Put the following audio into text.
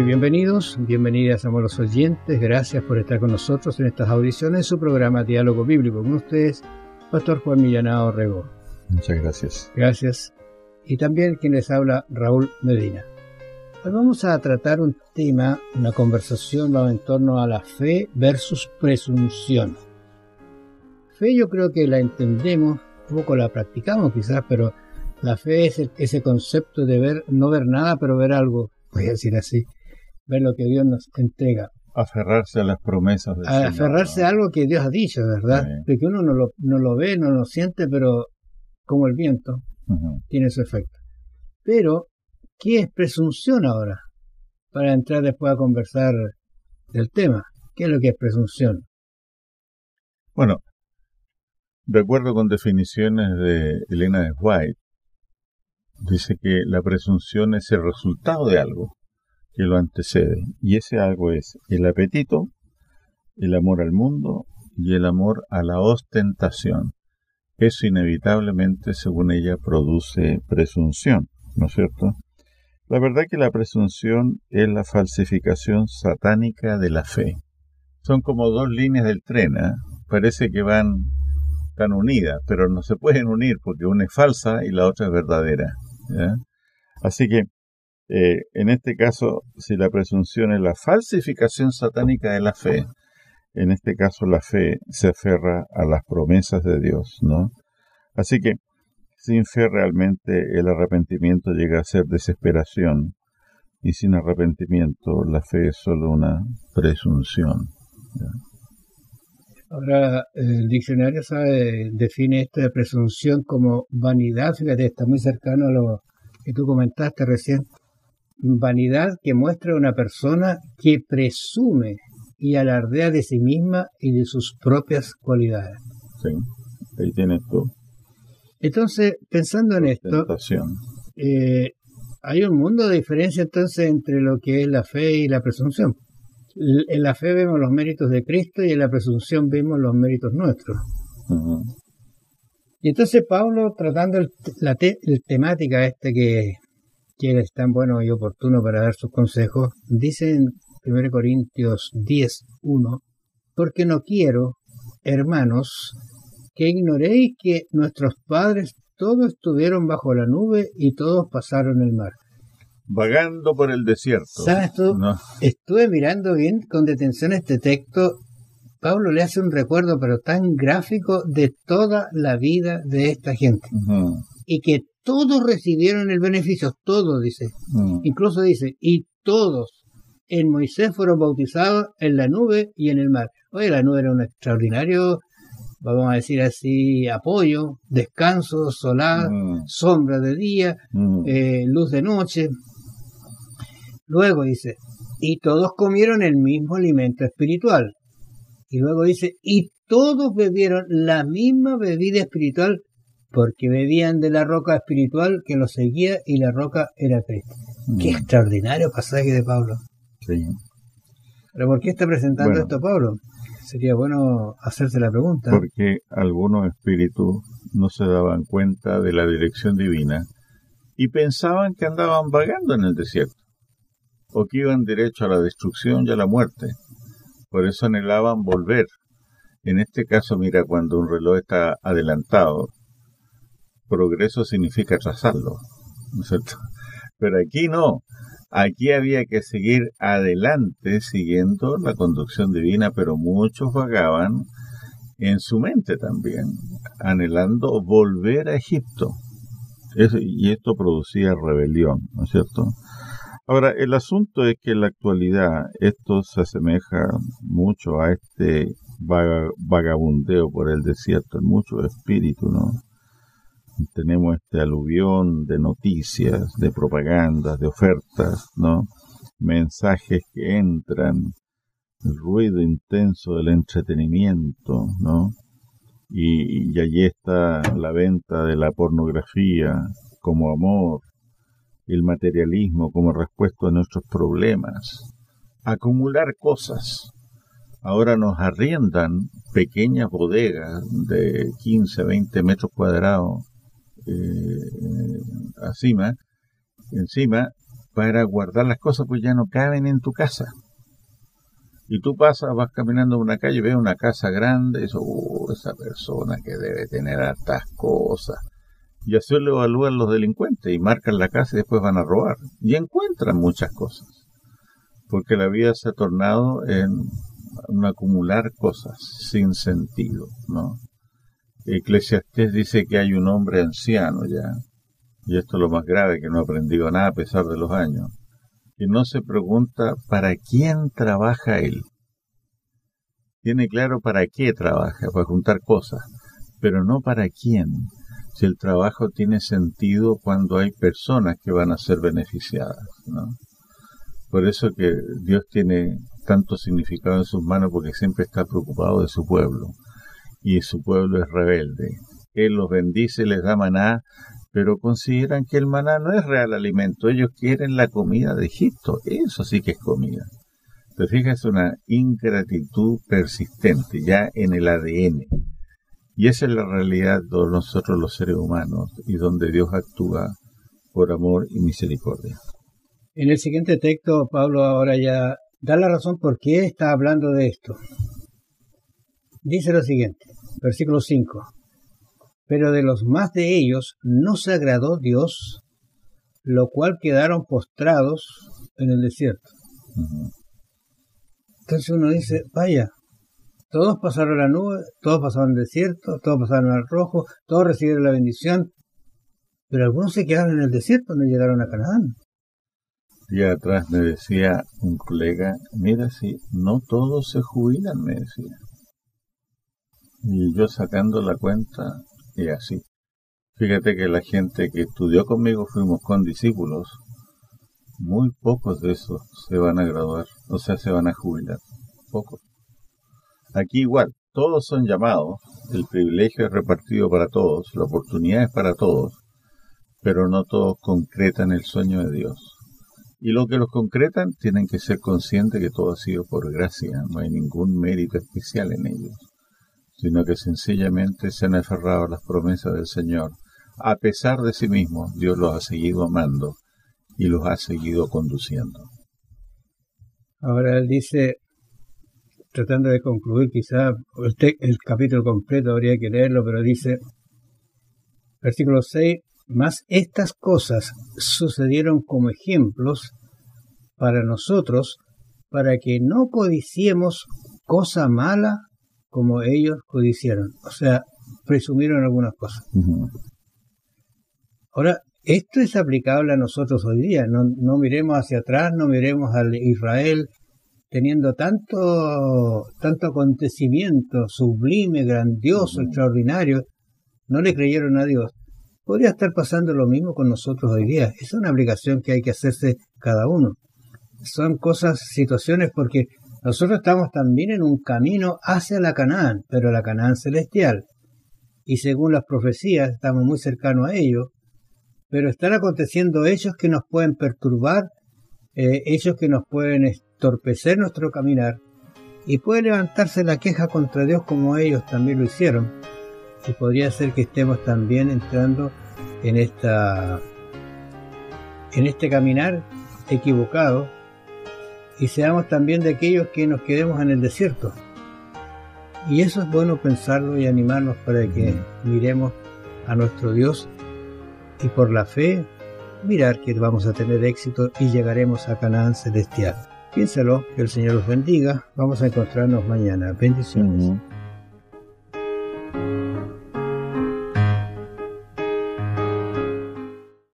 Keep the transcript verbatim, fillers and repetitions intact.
Muy bienvenidos, bienvenidas a los oyentes, gracias por estar con nosotros en estas audiciones de su programa Diálogo Bíblico. Con ustedes, Pastor Juan Millanao Rego. Muchas gracias. Gracias. Y también quien les habla, Raúl Medina. Hoy vamos a tratar un tema, una conversación vamos en torno a la fe versus presunción. Fe yo creo que la entendemos, un poco la practicamos quizás, pero la fe es el, ese concepto de ver, no ver nada, pero ver algo, voy a decir así, ver lo que Dios nos entrega. Aferrarse a las promesas del a Señor. Aferrarse ¿no? a algo que Dios ha dicho, ¿verdad? Sí. Porque uno no lo, no lo ve, no lo siente, pero como el viento, uh-huh. tiene su efecto. Pero, ¿qué es presunción ahora? Para entrar después a conversar del tema. ¿Qué es lo que es presunción? Bueno, de acuerdo con definiciones de Elena de White, dice que la presunción es el resultado de algo que lo antecede. Y ese algo es el apetito, el amor al mundo y el amor a la ostentación. Eso inevitablemente, según ella, produce presunción, ¿no es cierto? La verdad que la presunción es la falsificación satánica de la fe. Son como dos líneas del tren, ¿eh? Parece que van tan unidas, pero no se pueden unir porque una es falsa y la otra es verdadera, ¿ya? Así que, eh, en este caso, si la presunción es la falsificación satánica de la fe, en este caso la fe se aferra a las promesas de Dios, ¿no? Así que, sin fe realmente el arrepentimiento llega a ser desesperación, y sin arrepentimiento la fe es solo una presunción, ¿ya? Ahora, el diccionario sabe, define esta presunción como vanidad, fíjate, está muy cercano a lo que tú comentaste recién. Vanidad que muestra a una persona que presume y alardea de sí misma y de sus propias cualidades. Sí, ahí tienes tú. Entonces, pensando en esto, eh, hay un mundo de diferencia entonces entre lo que es la fe y la presunción. En la fe vemos los méritos de Cristo y en la presunción vemos los méritos nuestros. Uh-huh. Y entonces Pablo, tratando el, la te, el temática este que, que es tan bueno y oportuno para dar sus consejos, dice en primera Corintios diez, uno, porque no quiero, hermanos, que ignoréis que nuestros padres todos estuvieron bajo la nube y todos pasaron el mar. Vagando por el desierto. ¿Sabes tú? No. Estuve mirando bien con detención este texto. Pablo le hace un recuerdo, pero tan gráfico, de toda la vida de esta gente. Uh-huh. Y que todos recibieron el beneficio, todos, dice. Uh-huh. Incluso dice, y todos en Moisés fueron bautizados en la nube y en el mar. Oye, la nube era un extraordinario, vamos a decir así, apoyo, descanso, solar, uh-huh. sombra de día, uh-huh. eh, luz de noche. Luego dice, y todos comieron el mismo alimento espiritual. Y luego dice, y todos bebieron la misma bebida espiritual, porque bebían de la roca espiritual que los seguía, y la roca era Cristo. Mm. Qué extraordinario pasaje de Pablo. Sí. ¿Pero por qué está presentando bueno, esto Pablo? Sería bueno hacerse la pregunta. Porque algunos espíritus no se daban cuenta de la dirección divina y pensaban que andaban vagando en el desierto, o que iban derecho a la destrucción y a la muerte. Por eso anhelaban volver. En este caso, mira, cuando un reloj está adelantado, progreso significa atrasarlo, ¿no es cierto? Pero aquí no. Aquí había que seguir adelante siguiendo la conducción divina, pero muchos vagaban en su mente también, anhelando volver a Egipto. Eso, y esto producía rebelión, ¿no es cierto? Ahora, el asunto es que en la actualidad esto se asemeja mucho a este vag- vagabundeo por el desierto, en mucho espíritu, ¿no? Tenemos este aluvión de noticias, de propagandas, de ofertas, ¿no? Mensajes que entran, el ruido intenso del entretenimiento, ¿no? Y, y allí está la venta de la pornografía como amor, el materialismo como respuesta a nuestros problemas, acumular cosas. Ahora nos arriendan pequeñas bodegas de quince, veinte metros cuadrados, eh, encima, encima, para guardar las cosas, pues ya no caben en tu casa. Y tú pasas, vas caminando por una calle, ves una casa grande, y dices, uh, esa persona que debe tener hartas cosas. Y así lo evalúan los delincuentes y marcan la casa y después van a robar. Y encuentran muchas cosas. Porque la vida se ha tornado en un acumular cosas sin sentido, ¿no? Eclesiastés dice que hay un hombre anciano ya, y esto es lo más grave, que no ha aprendido nada a pesar de los años, que no se pregunta para quién trabaja él. Tiene claro para qué trabaja, para juntar cosas, pero no para quién. Si el trabajo tiene sentido cuando hay personas que van a ser beneficiadas, ¿no? Por eso que Dios tiene tanto significado en sus manos, porque siempre está preocupado de su pueblo, y su pueblo es rebelde. Él los bendice, les da maná, pero consideran que el maná no es real alimento. Ellos quieren la comida de Egipto, eso sí que es comida. Te fijas, es una ingratitud persistente, ya en el A D N. Y esa es la realidad de nosotros los seres humanos, y donde Dios actúa por amor y misericordia. En el siguiente texto, Pablo ahora ya da la razón por qué está hablando de esto. Dice lo siguiente, versículo cinco. Pero de los más de ellos no se agradó Dios, lo cual quedaron postrados en el desierto. Uh-huh. Entonces uno dice, vaya, todos pasaron la nube, todos pasaron el desierto, todos pasaron al rojo, todos recibieron la bendición, pero algunos se quedaron en el desierto, no llegaron a Canaán. Día atrás me decía un colega, mira, si no todos se jubilan, me decía. Y yo sacando la cuenta, y así. Fíjate que la gente que estudió conmigo, fuimos con discípulos, muy pocos de esos se van a graduar, o sea, se van a jubilar. Pocos. Aquí igual, todos son llamados, el privilegio es repartido para todos, la oportunidad es para todos, pero no todos concretan el sueño de Dios. Y los que los concretan tienen que ser conscientes que todo ha sido por gracia, no hay ningún mérito especial en ellos, sino que sencillamente se han aferrado a las promesas del Señor. A pesar de sí mismos, Dios los ha seguido amando y los ha seguido conduciendo. Ahora él dice, tratando de concluir, quizá el, te- el capítulo completo habría que leerlo, pero dice, versículo seis, mas estas cosas sucedieron como ejemplos para nosotros, para que no codiciemos cosa mala como ellos codiciaron. O sea, presumieron algunas cosas. Uh-huh. Ahora, esto es aplicable a nosotros hoy día. No, no miremos hacia atrás, no miremos al Israel teniendo tanto, tanto acontecimiento sublime, grandioso, uh-huh. extraordinario. No le creyeron a Dios. Podría estar pasando lo mismo con nosotros hoy día. Es una obligación que hay que hacerse cada uno. Son cosas, situaciones, porque nosotros estamos también en un camino hacia la Canaán, pero la Canaán celestial. Y según las profecías, estamos muy cercanos a ello, pero están aconteciendo hechos que nos pueden perturbar, eh, hechos que nos pueden entorpecer nuestro caminar, y puede levantarse la queja contra Dios como ellos también lo hicieron. Y podría ser que estemos también entrando en esta en este caminar equivocado y seamos también de aquellos que nos quedemos en el desierto. Y eso es bueno pensarlo y animarnos para que miremos a nuestro Dios y por la fe mirar que vamos a tener éxito y llegaremos a Canaán celestial. Piénsalo, que el Señor los bendiga. Vamos a encontrarnos mañana. Bendiciones. Uh-huh.